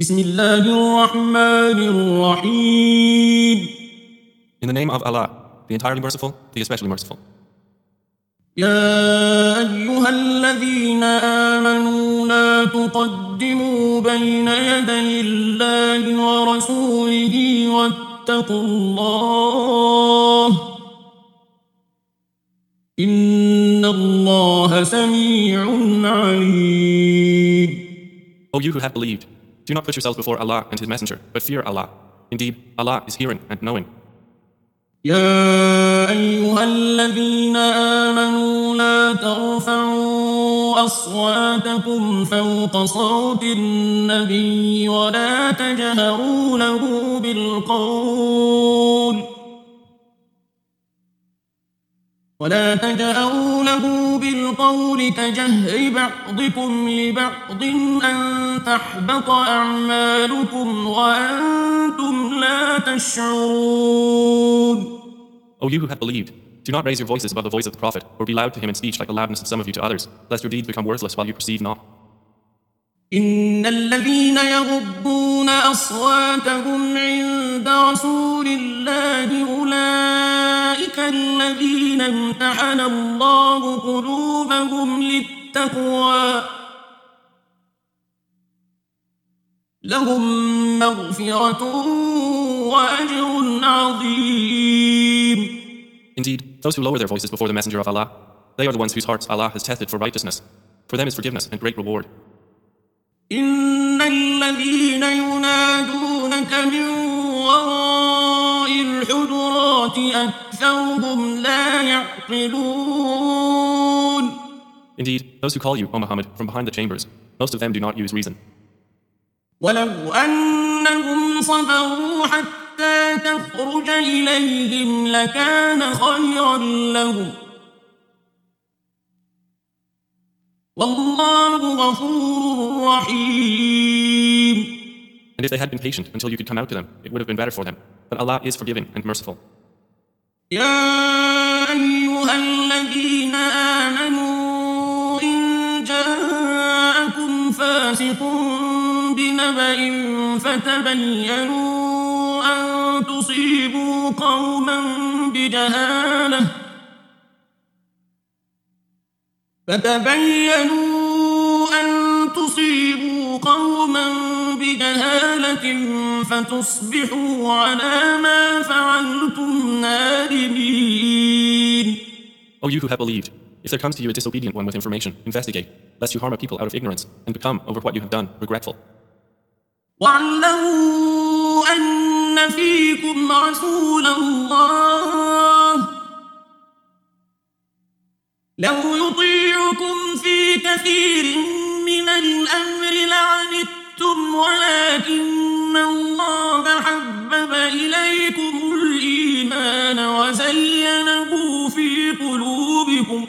بسم الله الرحمن الرحيم. In the name of Allah, the entirely merciful, the especially merciful. يا أيها الذين آمنوا لا تقدموا بين يدي الله ورسوله واتقوا الله إن الله سميع عليم. O you who have believed, do not put yourselves before Allah and His Messenger, but fear Allah. Indeed, Allah is hearing and knowing. يا أيها الذين آمنوا لا ترفعوا أصواتكم فوق صوت النبي ولا تجهروا له بالقول كجهر بعضكم لبعض أن تحبط أعمالكم وأنتم لا تشعرون. O you who have believed, do not raise your voices above the voice of the Prophet, or be loud to him in speech like the loudness of some of you to others, lest your deeds become worthless while you perceive not. إن الذين يغضون أصواتهم عند رسول الله أولئك الذين امتحن الله قلوبهم للتقوى لهم مغفرة وأجر عظيم. Indeed, those who lower their voices before the Messenger of Allah, they are the ones whose hearts Allah has tested for righteousness. For them is forgiveness and great reward. إن الذين ينادونك من وراء الحجرات أكثرهم لا يعقلون. Indeed, those who call you, O Muhammad, from behind the chambers, most of them do not use reason. ولو أنهم صبروا حتى تخرج إليهم لكان خيرا لهم والله غفور رحيم. And if they had been patient until you could come out to them, it would have been better for them. But Allah is forgiving and merciful. يا أيها الذين آمنوا إن جاءكم فاسق بنبأ فتبينوا أن تصيبوا قوما بجهالة فتصبحوا على ما فعلتم نادمين. O you who have believed, if there comes to you a disobedient one with information, investigate, lest you harm a people out of ignorance, and become, over what you have done, regretful. واعلموا أن فيكم رسول الله لو يطيعكم في كثير من الأمر لعنتم ولكن الله حبب إليكم الإيمان وزينه في قلوبكم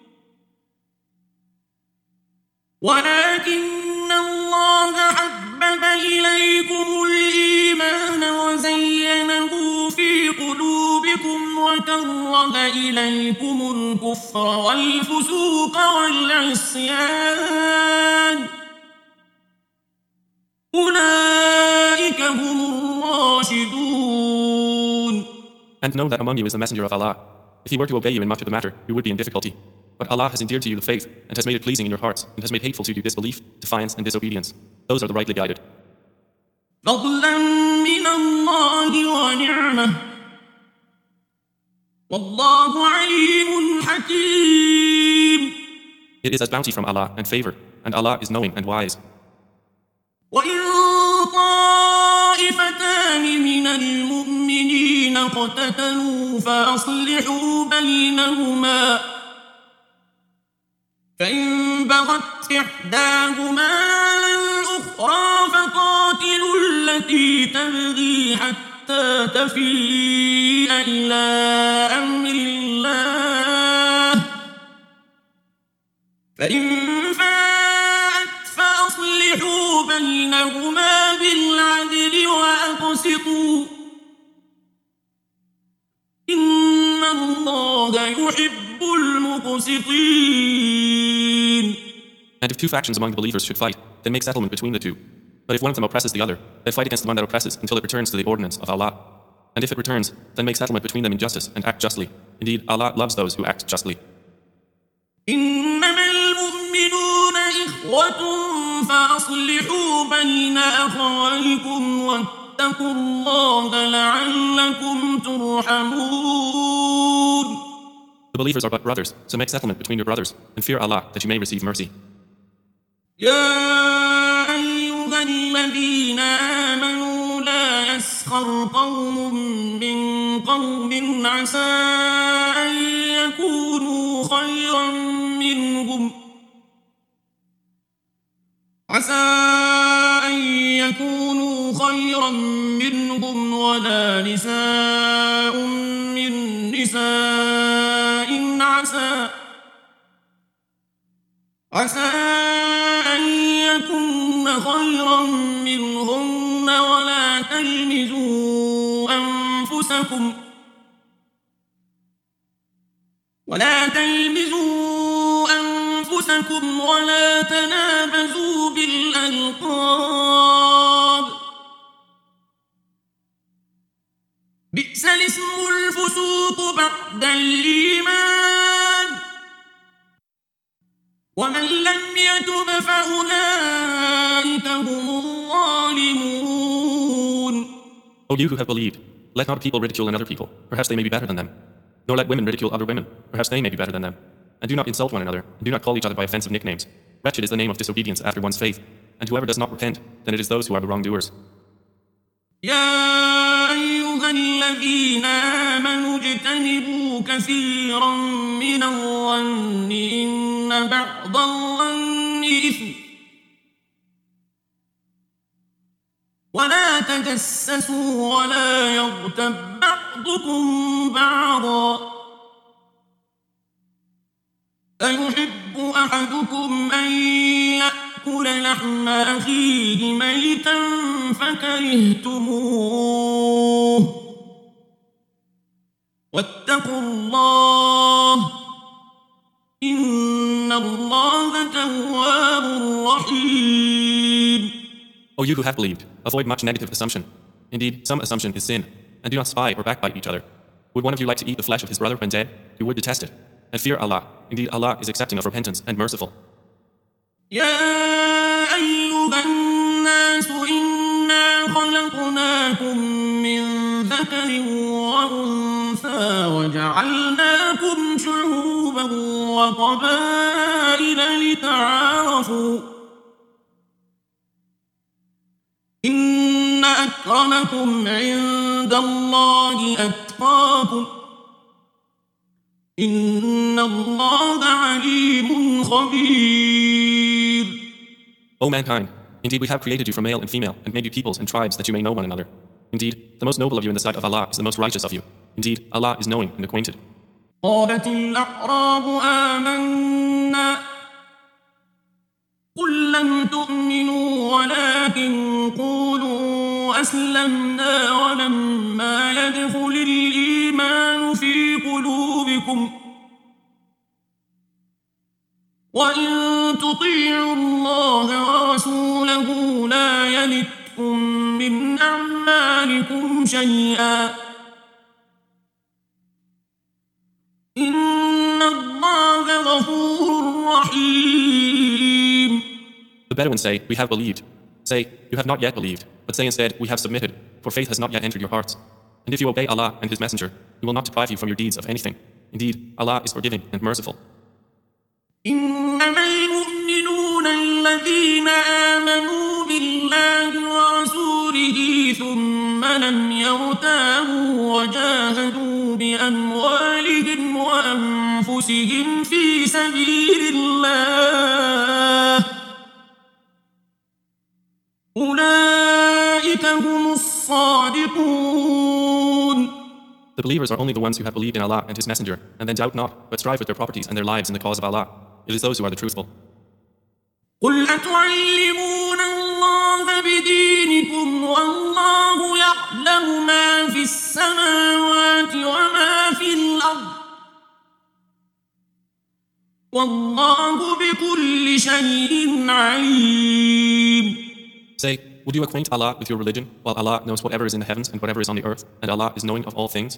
وكره إليكم الكفر والفسوق والعصيان أولئك هم الراشدون. And know that among you is the messenger of Allah. If he were to obey you in much of the matter, you would be in difficulty. But Allah has endeared to you the faith, and has made it pleasing in your hearts, and has made hateful to you disbelief, defiance, and disobedience. Those are the rightly guided. فضلا من الله ونعمة والله عليم حكيم. It is as bounty from Allah and favor, and Allah is knowing and wise. وإن طائفتان من المؤمنين اقتتلوا فأصلحوا بينهما فإن بغت إحداهما على الأخرى فقاتلوا التي تبغي حتى تفيء إلى أمر الله فإن فاءت فأصلحوا بينهما بالعدل وأقسطوا إن الله يحب المقسطين. And if two factions among the believers should fight, then make settlement between the two. But if one of them oppresses the other, they fight against the one that oppresses until it returns to the ordinance of Allah. And if it returns, then make settlement between them in justice and act justly. Indeed, Allah loves those who act justly. إنما المؤمنون إخوة فأصلحوا بين أخويكم واتقوا الله لعلكم ترحمون. The believers are but brothers, so make settlement between your brothers, and fear Allah that you may receive mercy. يا أيها الذين آمنوا لا يسخر قوم من قوم عسى أن يكونوا خيرا منهم ولا نساء من نساء عسى أن يكن خيرا منهن ولا تلمزوا أنفسكم ولا تنابزوا بالألقاب بئس الاسم الفسوق بعد الإيمان ومن لم يتب فأولئك هم الظالمون. O you who have believed, let not people ridicule another people, perhaps they may be better than them. Nor let women ridicule other women, perhaps they may be better than them. And do not insult one another, and do not call each other by offensive nicknames. Wretched is the name of disobedience after one's faith, and whoever does not repent, then it is those who are the wrongdoers. يا أيها الذين آمنوا اجتنبوا كثيرا من الظن إن بعض الظن إثم ولا تجسسوا ولا يغتب بعضكم بعضا أيحب أحدكم أن يأكل لحم أخيه ميتا فكرهتموه واتقوا الله إن الله تواب رحيم. O you who have believed, avoid much negative assumption. Indeed, some assumption is sin, and do not spy or backbite each other. Would one of you like to eat the flesh of his brother when dead? You would detest it. And fear Allah. Indeed, Allah is accepting of repentance and merciful. يا أيها الناس إنا خلقناكم من ذكر وأنثى وجعلناكم شعوبا وقبائل لتعارفوا إن أكرمكم عند الله أتقاكم إن الله عليم خبير. O mankind, indeed we have created you from male and female, and made you peoples and tribes that you may know one another. Indeed, the most noble of you in the sight of Allah is the most righteous of you. Indeed, Allah is knowing and acquainted. قالت الأعراب آمنا قل لم تؤمنوا ولكن قولوا أسلمنا ولما يدخل الإيمان في قلوبكم وإن تطيعوا الله ورسوله لا يلتكم من أعمالكم شيئا إن الله غفور رحيم. The Bedouins say, we have believed. Say, you have not yet believed, but say instead, we have submitted, for faith has not yet entered your hearts. And if you obey Allah and His Messenger, He will not deprive you from your deeds of anything. Indeed, Allah is forgiving and merciful. إنما المؤمنون الذين آمنوا بالله ورسوله ثم لم يرتابوا وجاهدوا بأموالهم وأنفسهم في سبيل الله أولئك هم الصادقون. The believers are only the ones who have believed in Allah and His Messenger, and then doubt not, but strive with their properties and their lives in the cause of Allah. It is those who are the truthful. قل أتعلمون الله بدينكم والله يعلم ما في السماوات وما في الأرض والله بكل شيء عليم. Say, would you acquaint Allah with your religion, while Allah knows whatever is in the heavens and whatever is on the earth, and Allah is knowing of all things?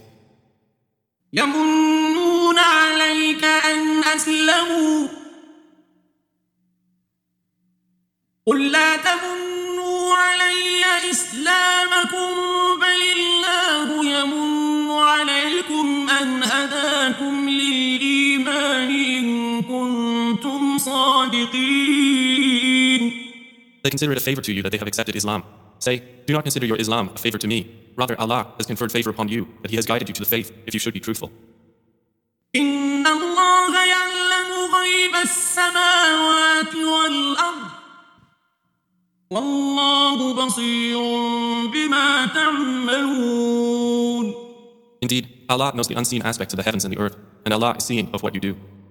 يمنون عليك أن أسلموا قل لا تمنوا علي إسلامكم بل الله يمن عليكم أن هداكم للإيمان إن كنتم صادقين. They consider it a favor to you that they have accepted Islam. Say, do not consider your Islam a favor to me. Rather, Allah has conferred favor upon you, that He has guided you to the faith, if you should be truthful. إن الله يعلم غيب السماوات والأرض والله بصير بما تعملون. Indeed, Allah knows the unseen aspects of the heavens and the earth, and Allah is seeing of what you do.